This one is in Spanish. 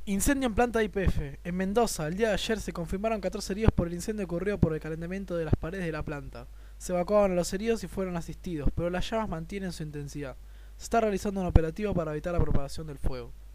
Incendio en planta YPF. En Mendoza, el día de ayer se confirmaron 14 heridos por el incendio ocurrido por el calentamiento de las paredes de la planta. Se evacuaron a los heridos y fueron asistidos, pero las llamas mantienen su intensidad. Se está realizando un operativo para evitar la propagación del fuego.